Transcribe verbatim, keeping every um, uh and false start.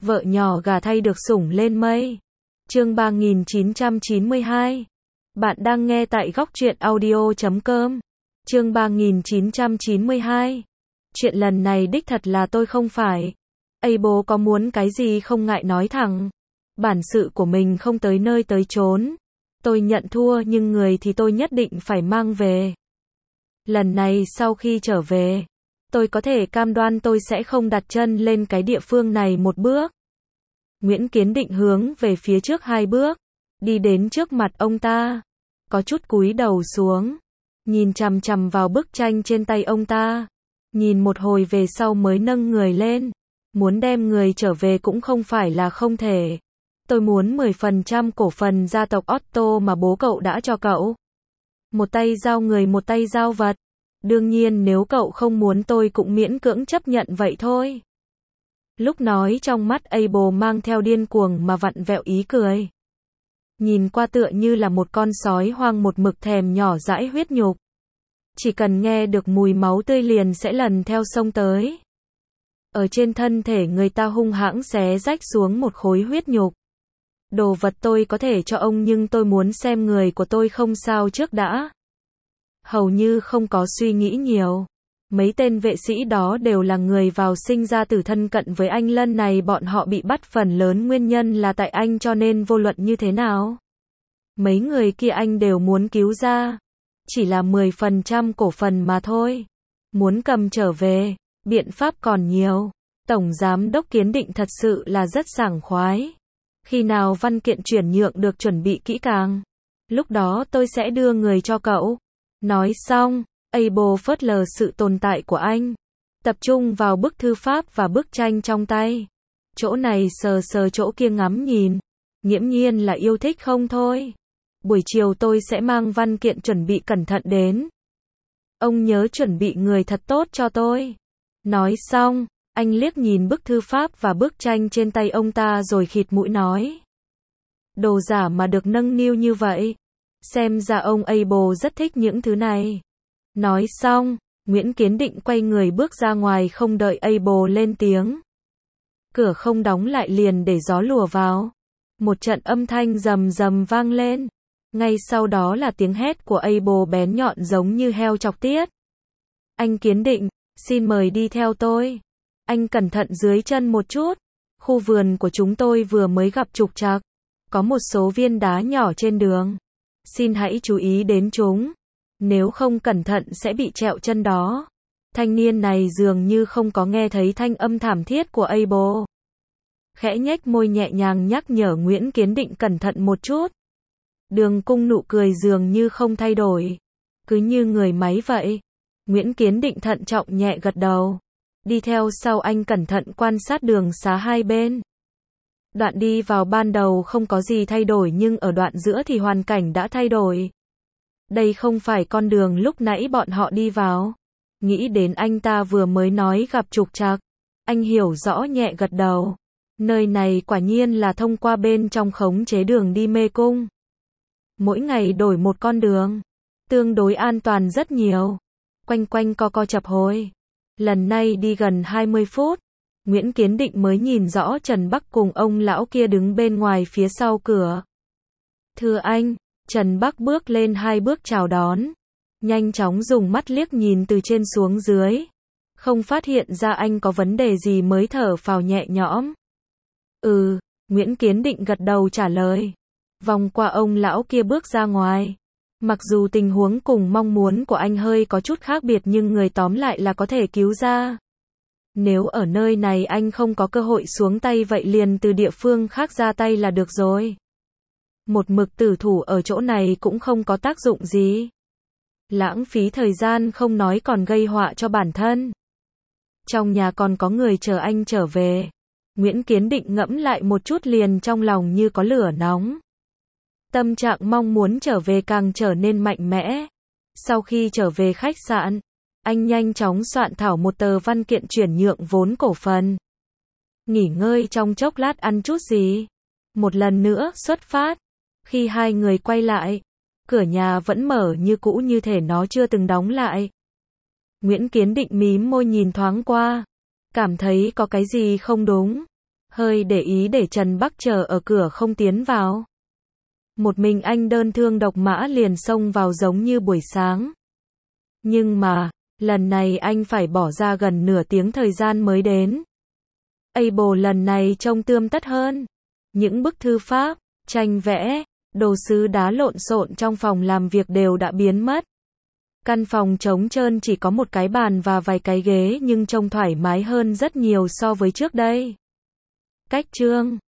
Vợ nhỏ gả thay được sủng lên mây. Chương ba nghìn chín trăm chín mươi hai. Bạn đang nghe tại góc truyện audio chấm com. Chương ba nghìn chín trăm chín mươi hai. Chuyện lần này đích thật là tôi không phải. Ây bố có muốn cái gì không ngại nói thẳng. Bản sự của mình không tới nơi tới chốn. Tôi nhận thua nhưng người thì tôi nhất định phải mang về. Lần này sau khi trở về, tôi có thể cam đoan tôi sẽ không đặt chân lên cái địa phương này một bước. Nguyễn Kiến Định hướng về phía trước hai bước, đi đến trước mặt ông ta, có chút cúi đầu xuống, nhìn chằm chằm vào bức tranh trên tay ông ta, nhìn một hồi về sau mới nâng người lên, muốn đem người trở về cũng không phải là không thể. Tôi muốn mười phần trăm cổ phần gia tộc Otto mà bố cậu đã cho cậu. Một tay giao người một tay giao vật. Đương nhiên nếu cậu không muốn tôi cũng miễn cưỡng chấp nhận vậy thôi. Lúc nói trong mắt Abel mang theo điên cuồng mà vặn vẹo ý cười. Nhìn qua tựa như là một con sói hoang một mực thèm nhỏ dãi huyết nhục. Chỉ cần nghe được mùi máu tươi liền sẽ lần theo sông tới. Ở trên thân thể người ta hung hãng xé rách xuống một khối huyết nhục. Đồ vật tôi có thể cho ông nhưng tôi muốn xem người của tôi không sao trước đã. Hầu như không có suy nghĩ nhiều. Mấy tên vệ sĩ đó đều là người vào sinh ra từ thân cận với anh, lần này bọn họ bị bắt phần lớn nguyên nhân là tại anh, cho nên vô luận như thế nào. Mấy người kia anh đều muốn cứu ra. Chỉ là mười phần trăm cổ phần mà thôi. Muốn cầm trở về, biện pháp còn nhiều. Tổng Giám đốc Kiến Định thật sự là rất sảng khoái. Khi nào văn kiện chuyển nhượng được chuẩn bị kỹ càng, lúc đó tôi sẽ đưa người cho cậu. Nói xong, Abel phớt lờ sự tồn tại của anh, tập trung vào bức thư pháp và bức tranh trong tay. Chỗ này sờ sờ chỗ kia ngắm nhìn, nghiễm nhiên là yêu thích không thôi. Buổi chiều tôi sẽ mang văn kiện chuẩn bị cẩn thận đến. Ông nhớ chuẩn bị người thật tốt cho tôi. Nói xong, anh liếc nhìn bức thư pháp và bức tranh trên tay ông ta rồi khịt mũi nói. Đồ giả mà được nâng niu như vậy. Xem ra ông Abel rất thích những thứ này. Nói xong, Nguyễn Kiến Định quay người bước ra ngoài không đợi Abel lên tiếng. Cửa không đóng lại liền để gió lùa vào. Một trận âm thanh rầm rầm vang lên. Ngay sau đó là tiếng hét của Abel bén nhọn giống như heo chọc tiết. Anh Kiến Định, xin mời đi theo tôi. Anh cẩn thận dưới chân một chút. Khu vườn của chúng tôi vừa mới gặp trục trặc. Có một số viên đá nhỏ trên đường. Xin hãy chú ý đến chúng. Nếu không cẩn thận sẽ bị trẹo chân đó. Thanh niên này dường như không có nghe thấy thanh âm thảm thiết của Abel. Khẽ nhếch môi nhẹ nhàng nhắc nhở Nguyễn Kiến Định cẩn thận một chút. Đường cung nụ cười dường như không thay đổi. Cứ như người máy vậy. Nguyễn Kiến Định thận trọng nhẹ gật đầu. Đi theo sau anh cẩn thận quan sát đường xá hai bên. Đoạn đi vào ban đầu không có gì thay đổi nhưng ở đoạn giữa thì hoàn cảnh đã thay đổi. Đây không phải con đường lúc nãy bọn họ đi vào. Nghĩ đến anh ta vừa mới nói gặp trục trặc. Anh hiểu rõ nhẹ gật đầu. Nơi này quả nhiên là thông qua bên trong khống chế đường đi mê cung. Mỗi ngày đổi một con đường. Tương đối an toàn rất nhiều. Quanh quanh co co chập hồi. Lần này đi gần hai mươi phút. Nguyễn Kiến Định mới nhìn rõ Trần Bắc cùng ông lão kia đứng bên ngoài phía sau cửa. Thưa anh, Trần Bắc bước lên hai bước chào đón. Nhanh chóng dùng mắt liếc nhìn từ trên xuống dưới. Không phát hiện ra anh có vấn đề gì mới thở phào nhẹ nhõm. Ừ, Nguyễn Kiến Định gật đầu trả lời. Vòng qua ông lão kia bước ra ngoài. Mặc dù tình huống cùng mong muốn của anh hơi có chút khác biệt nhưng người tóm lại là có thể cứu ra. Nếu ở nơi này anh không có cơ hội xuống tay vậy liền từ địa phương khác ra tay là được rồi. Một mực tử thủ ở chỗ này cũng không có tác dụng gì. Lãng phí thời gian không nói còn gây họa cho bản thân. Trong nhà còn có người chờ anh trở về. Nguyễn Kiến Định ngẫm lại một chút liền trong lòng như có lửa nóng. Tâm trạng mong muốn trở về càng trở nên mạnh mẽ. Sau khi trở về khách sạn, anh nhanh chóng soạn thảo một tờ văn kiện chuyển nhượng vốn cổ phần. Nghỉ ngơi trong chốc lát ăn chút gì. Một lần nữa xuất phát. Khi hai người quay lại, cửa nhà vẫn mở như cũ như thể nó chưa từng đóng lại. Nguyễn Kiến Định mím môi nhìn thoáng qua. Cảm thấy có cái gì không đúng. hơi để ý để Trần Bắc chờ ở cửa không tiến vào. Một mình anh đơn thương độc mã liền xông vào giống như buổi sáng. Nhưng mà, lần này anh phải bỏ ra gần nửa tiếng thời gian mới đến. Able lần này trông tươm tất hơn. Những bức thư pháp, tranh vẽ, đồ sứ đá lộn xộn trong phòng làm việc đều đã biến mất. Căn phòng trống trơn chỉ có một cái bàn và vài cái ghế nhưng trông thoải mái hơn rất nhiều so với trước đây. Cách chương